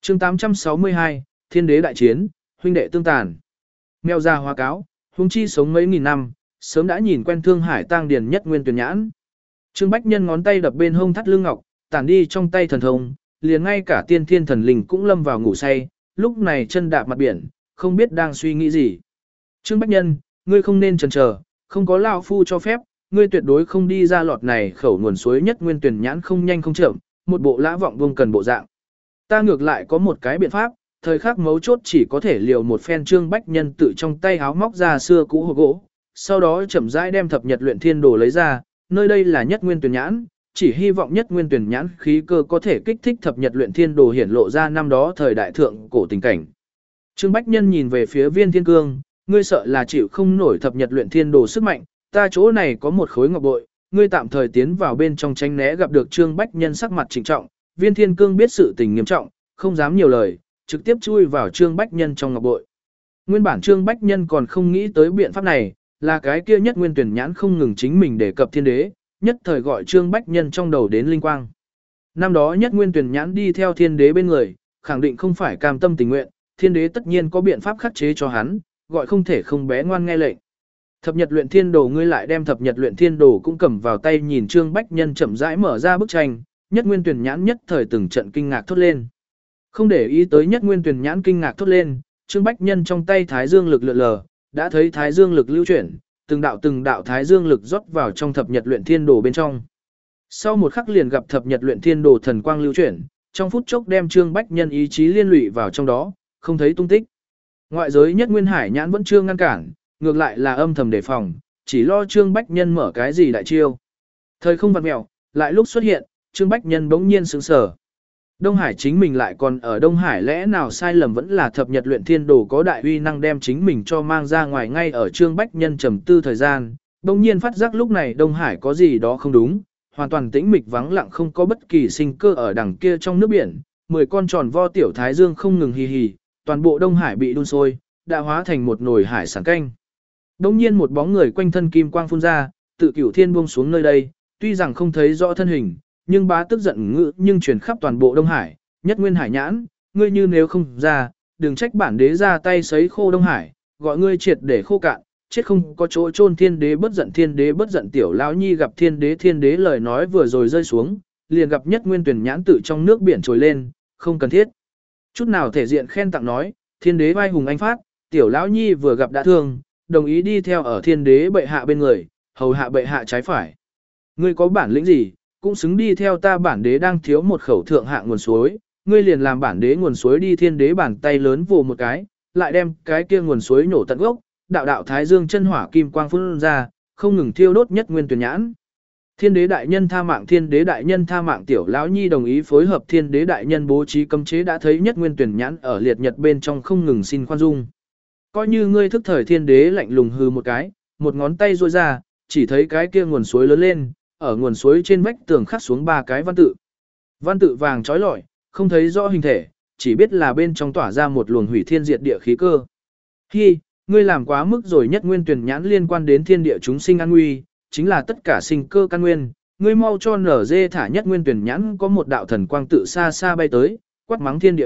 chương 862, Thiên đế đại chiến, huynh đệ tương tàn. Mèo già hóa cáo, huống chi sống mấy nghìn năm, sớm đã nhìn quen Thương Hải tang điền Nhất Nguyên Tuyển nhãn. Trương Bách Nhân ngón tay đập bên hông thắt lưng ngọc, tản đi trong tay thần thông, liền ngay cả tiên thiên thần linh cũng lâm vào ngủ say, lúc này chân đạp mặt biển, không biết đang suy nghĩ gì. Trương Bách Nhân, ngươi không nên chần chờ, không có lão phu cho phép, ngươi tuyệt đối không đi ra lọt này khẩu nguồn suối Nhất Nguyên Tuyển nhãn không nhanh không chậm, một bộ lã vọng buông cần bộ dạng. Ta ngược lại có một cái biện pháp, thời khắc mấu chốt chỉ có thể liều một phen. Trương Bách Nhân tự trong tay háo móc ra xưa cũ hộp gỗ, sau đó chậm rãi đem thập nhật luyện thiên đồ lấy ra, nơi đây là Nhất Nguyên Tuyển nhãn, chỉ hy vọng Nhất Nguyên Tuyển nhãn khí cơ có thể kích thích thập nhật luyện thiên đồ hiển lộ ra năm đó thời đại thượng cổ tình cảnh. Trương Bách Nhân nhìn về phía Viên Thiên Cương, ngươi sợ là chịu không nổi thập nhật luyện thiên đồ sức mạnh, ta chỗ này có một khối ngọc bội, ngươi tạm thời tiến vào bên trong tránh né. Gặp được Trương Bách Nhân sắc mặt trịnh trọng, Viên Thiên Cương biết sự tình nghiêm trọng, không dám nhiều lời, trực tiếp chui vào Trương Bách Nhân trong ngọc bội. Nguyên bản Trương Bách Nhân còn không nghĩ tới biện pháp này, là cái kia Nhất Nguyên Tuyển nhãn không ngừng chính mình đề cập thiên đế, nhất thời gọi Trương Bách Nhân trong đầu đến linh quang. Năm đó Nhất Nguyên Tuyển nhãn đi theo thiên đế bên người, khẳng định không phải cam tâm tình nguyện, thiên đế tất nhiên có biện pháp khắc chế cho hắn, gọi không thể không bé ngoan nghe lệnh. Thập nhật luyện thiên đồ, ngươi lại đem thập nhật luyện thiên đồ cũng cầm vào tay. Nhìn Trương Bách Nhân chậm rãi mở ra bức tranh, Nhất Nguyên Tuyển nhãn nhất thời từng trận kinh ngạc thốt lên. Không để ý tới Nhất Nguyên Tuyển nhãn kinh ngạc thốt lên, Trương Bách Nhân trong tay thái dương lực lượn lờ, đã thấy thái dương lực lưu chuyển, từng đạo thái dương lực rót vào trong thập nhật luyện thiên đồ bên trong. Sau một khắc liền gặp thập nhật luyện thiên đồ thần quang lưu chuyển, trong phút chốc đem Trương Bách Nhân ý chí liên lụy vào trong đó, không thấy tung tích. Ngoại giới Nhất Nguyên Hải nhãn vẫn chưa ngăn cản, ngược lại là âm thầm đề phòng, chỉ lo Trương Bách Nhân mở cái gì đại chiêu. Thời không vặn mèo, lại lúc xuất hiện, Trương Bách Nhân bỗng nhiên sững sờ. Đông Hải chính mình lại còn ở Đông Hải, lẽ nào sai lầm vẫn là thập nhật luyện thiên đồ có đại uy năng đem chính mình cho mang ra ngoài. Ngay ở Trương Bách Nhân trầm tư thời gian, bỗng nhiên phát giác lúc này Đông Hải có gì đó không đúng, hoàn toàn tĩnh mịch vắng lặng, không có bất kỳ sinh cơ ở đằng kia trong nước biển. 10 con tròn vo tiểu thái dương không ngừng hì hì, toàn bộ Đông Hải bị đun sôi, đã hóa thành một nồi hải sản canh. Bỗng nhiên một bóng người quanh thân kim quang phun ra, tự cửu thiên buông xuống nơi đây, tuy rằng không thấy rõ thân hình, nhưng bá tức giận ngữ nhưng truyền khắp toàn bộ Đông Hải. Nhất Nguyên Hải nhãn, ngươi như nếu không ra, đừng trách bản đế ra tay sấy khô Đông Hải, gọi ngươi triệt để khô cạn, chết không có chỗ chôn. Thiên đế bất giận, thiên đế bất giận. Tiểu lão nhi gặp thiên đế lời nói vừa rồi rơi xuống, liền gặp Nhất Nguyên Tuyển nhãn tự trong nước biển trồi lên, không cần thiết chút nào thể diện khen tặng nói, thiên đế vai hùng anh phát, tiểu lão nhi vừa gặp đã thương, đồng ý đi theo ở thiên đế bệ hạ bên người, hầu hạ bệ hạ trái phải. Ngươi có bản lĩnh gì, cũng xứng đi theo ta. Bản đế đang thiếu một khẩu thượng hạ nguồn suối, ngươi liền làm bản đế nguồn suối đi. Thiên đế bàn tay lớn vồ một cái, lại đem cái kia nguồn suối nổ tận gốc, đạo thái dương chân hỏa kim quang phun ra, không ngừng thiêu đốt Nhất Nguyên Tuyển nhãn. Thiên đế đại nhân tha mạng, thiên đế đại nhân tha mạng. Tiểu lão nhi đồng ý phối hợp. Thiên đế đại nhân bố trí cấm chế, đã thấy Nhất Nguyên Tuyển nhãn ở liệt nhật bên trong không ngừng xin khoan dung. Coi như ngươi thức thời. Thiên đế lạnh lùng hừ một cái, một ngón tay duỗi ra, chỉ thấy cái kia nguồn suối lớn lên, ở nguồn suối trên vách tường khắc xuống 3 cái văn tự. Văn tự vàng trói lọi, không thấy rõ hình thể, chỉ biết là bên trong tỏa ra một luồng hủy thiên diệt địa khí cơ. Hi, ngươi làm quá mức rồi. Nhất Nguyên Tuyển nhãn liên quan đến thiên địa chúng sinh an nguy, chính là tất cả sinh cơ căn nguyên, ngươi mau cho nở dê thả. Nhất Nguyên Tuyển nhãn có một đạo thần quang tự xa xa bay tới, quát mắng thiên địa.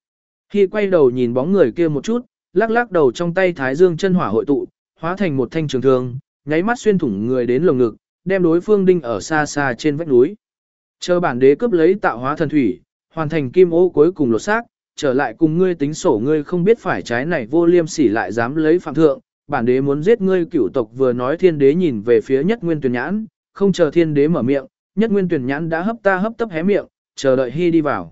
Hi quay đầu nhìn bóng người kia một chút, lắc lắc đầu, trong tay thái dương chân hỏa hội tụ, hóa thành một thanh trường thương, nháy mắt xuyên thủng người đến lồng ngực, đem đối phương đinh ở xa xa trên vách núi. Chờ bản đế cướp lấy tạo hóa thần thủy, hoàn thành kim ô cuối cùng lột xác, trở lại cùng ngươi tính sổ. Ngươi không biết phải trái này vô liêm sỉ lại dám lấy phạm thượng, bản đế muốn giết ngươi. Cửu tộc vừa nói, thiên đế nhìn về phía Nhất Nguyên Tuyển nhãn, không chờ thiên đế mở miệng, Nhất Nguyên Tuyển nhãn đã hấp tấp hé miệng, chờ đợi Hi đi vào.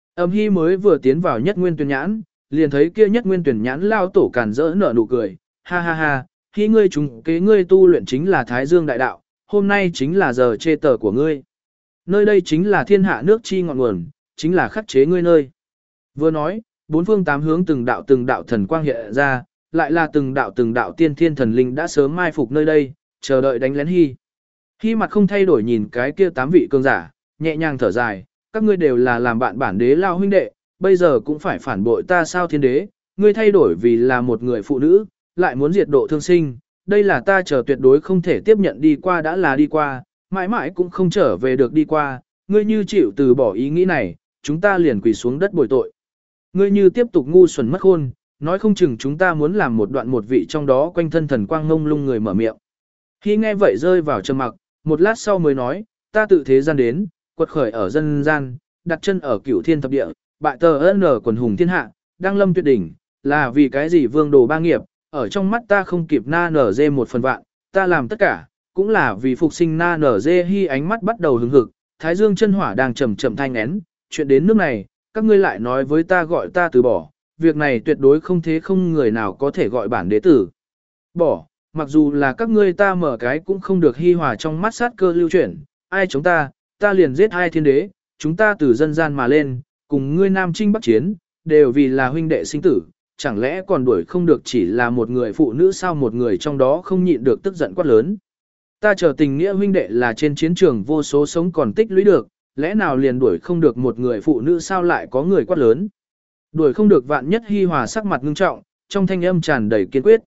Hi mới vừa tiến vào Nhất Nguyên Tuyển nhãn, liền thấy kia Nhất Nguyên Tuyển nhãn lao tổ càn rỡ nở nụ cười, ha ha ha, Hi ngươi trùng kế, ngươi tu luyện chính là Thái Dương đại đạo, hôm nay chính là giờ chê tờ của ngươi. Nơi đây chính là thiên hạ nước chi ngọn nguồn, chính là khắc chế ngươi nơi. Vừa nói, bốn phương tám hướng từng đạo thần quang hiện ra, lại là từng đạo tiên thiên thần linh đã sớm mai phục nơi đây, chờ đợi đánh lén Hi. Hi mặt không thay đổi nhìn cái kia 8 vị cường giả, nhẹ nhàng thở dài, các ngươi đều là làm bạn bản đế lao huynh đệ, bây giờ cũng phải phản bội ta sao? Thiên đế, ngươi thay đổi vì là một người phụ nữ, lại muốn diệt độ thương sinh, đây là ta chờ tuyệt đối không thể tiếp nhận. Đi qua đã là đi qua, mãi mãi cũng không trở về được. Đi qua, ngươi như chịu từ bỏ ý nghĩ này, chúng ta liền quỳ xuống đất bồi tội. Ngươi như tiếp tục ngu xuẩn mất khôn, nói không chừng chúng ta muốn làm một đoạn một vị trong đó quanh thân thần quang ngông lung người mở miệng. Khi nghe vậy rơi vào trầm mặc, một lát sau mới nói, ta tự thế gian đến, quật khởi ở dân gian, đặt chân ở cửu thiên thập địa, bại tờ ân ở quần hùng thiên hạ, đăng lâm tuyệt đỉnh, là vì cái gì vương đồ ba nghiệp, ở trong mắt ta không kịp na nở dê một phần vạn, ta làm tất cả, cũng là vì phục sinh na nở dê hy ánh mắt bắt đầu hứng hực, thái dương chân hỏa đang chậm chậm thanh én, chuyện đến nước này, các ngươi lại nói với ta gọi ta từ bỏ, việc này tuyệt đối không thế không người nào có thể gọi bản đế tử. Bỏ, mặc dù là các ngươi ta mở cái cũng không được hy hòa trong mắt sát cơ lưu chuyển, ai chống ta liền giết hai thiên đế, chúng ta từ dân gian mà lên, cùng ngươi nam chinh bắc chiến, đều vì là huynh đệ sinh tử, chẳng lẽ còn đuổi không được chỉ là một người phụ nữ sao một người trong đó không nhịn được tức giận quát lớn. Ta chờ tình nghĩa huynh đệ là trên chiến trường vô số sống còn tích lũy được, lẽ nào liền đuổi không được một người phụ nữ sao lại có người quát lớn. Đuổi không được vạn nhất hy hòa sắc mặt ngưng trọng, trong thanh âm tràn đầy kiên quyết.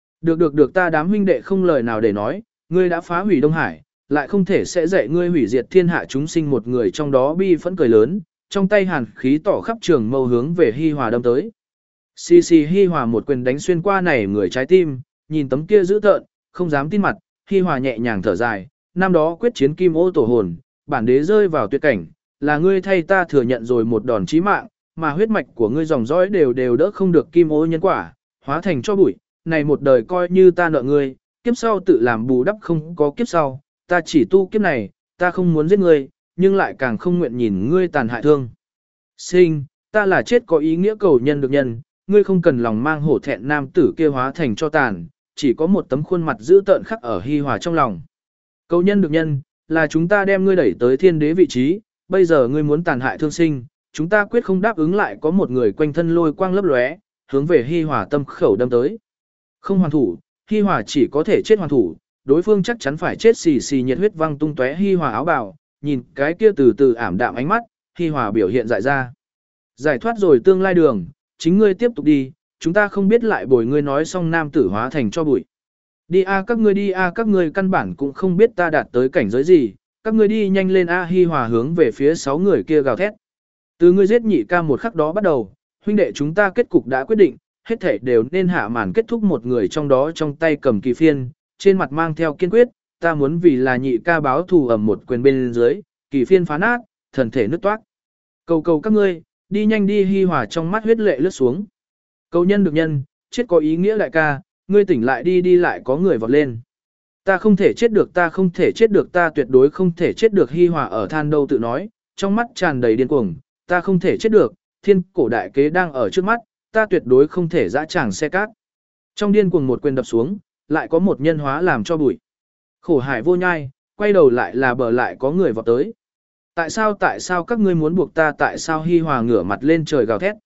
Được ta đám huynh đệ không lời nào để nói, ngươi đã phá hủy Đông Hải, lại không thể sẽ dạy ngươi hủy diệt thiên hạ chúng sinh một người trong đó bi phẫn cười lớn, trong tay hàn khí tỏ khắp trường mâu hướng về Hi Hòa đâm tới. Xì xì Hi Hòa một quyền đánh xuyên qua này người trái tim, nhìn tấm kia dữ tợn, không dám tin mặt, Hi Hòa nhẹ nhàng thở dài, năm đó quyết chiến kim ô tổ hồn, bản đế rơi vào tuyệt cảnh, là ngươi thay ta thừa nhận rồi một đòn chí mạng, mà huyết mạch của ngươi dòng dõi đều đỡ không được kim ô nhân quả, hóa thành cho bụi, này một đời coi như ta nợ ngươi, kiếp sau tự làm bù đắp không có kiếp sau, ta chỉ tu kiếp này, ta không muốn giết ngươi, nhưng lại càng không nguyện nhìn ngươi tàn hại thương. Sinh, ta là chết có ý nghĩa cầu nhân được nhân, ngươi không cần lòng mang hổ thẹn nam tử kia hóa thành cho tàn, chỉ có một tấm khuôn mặt dữ tợn khắc ở Hi Hòa trong lòng. Cầu nhân được nhân, là chúng ta đem ngươi đẩy tới thiên đế vị trí, bây giờ ngươi muốn tàn hại thương sinh, chúng ta quyết không đáp ứng lại có một người quanh thân lôi quang lấp lóe, hướng về Hi Hòa tâm khẩu đâm tới. Không hoàn thủ, Hi Hòa chỉ có thể chết hoàn thủ, đối phương chắc chắn phải chết xì xì nhiệt huyết văng tung tóe Hi Hòa áo bào, nhìn cái kia từ từ ảm đạm ánh mắt, Hi Hòa biểu hiện dại ra. Giải thoát rồi tương lai đường, chính ngươi tiếp tục đi, chúng ta không biết lại bồi ngươi nói xong nam tử hóa thành cho bụi. Đi a các ngươi đi a các ngươi căn bản cũng không biết ta đạt tới cảnh giới gì, các ngươi đi nhanh lên a Hi Hòa hướng về phía 6 người kia gào thét. Từ ngươi giết nhị ca một khắc đó bắt đầu, huynh đệ chúng ta kết cục đã quyết định, hết thảy đều nên hạ màn kết thúc một người trong đó trong tay cầm kỳ phiên, trên mặt mang theo kiên quyết, ta muốn vì là nhị ca báo thù ầm một quyền bên dưới, kỳ phiên phá nát, thần thể nứt toát. Cầu các ngươi, đi nhanh đi Hi Hòa trong mắt huyết lệ lướt xuống. Cầu nhân được nhân, chết có ý nghĩa đại ca, ngươi tỉnh lại đi lại có người vọt lên. Ta không thể chết được ta không thể chết được ta tuyệt đối không thể chết được Hi Hòa ở than đâu tự nói, trong mắt tràn đầy điên cuồng, ta không thể chết được, thiên cổ đại kế đang ở trước mắt, ta tuyệt đối không thể dã tràng xe cát. Trong điên cuồng một quyền đập xuống, lại có một nhân hóa làm cho bụi. Khổ hải vô nhai, quay đầu lại là bờ lại có người vọt tới. Tại sao các ngươi muốn buộc ta tại sao Hi Hòa ngửa mặt lên trời gào thét.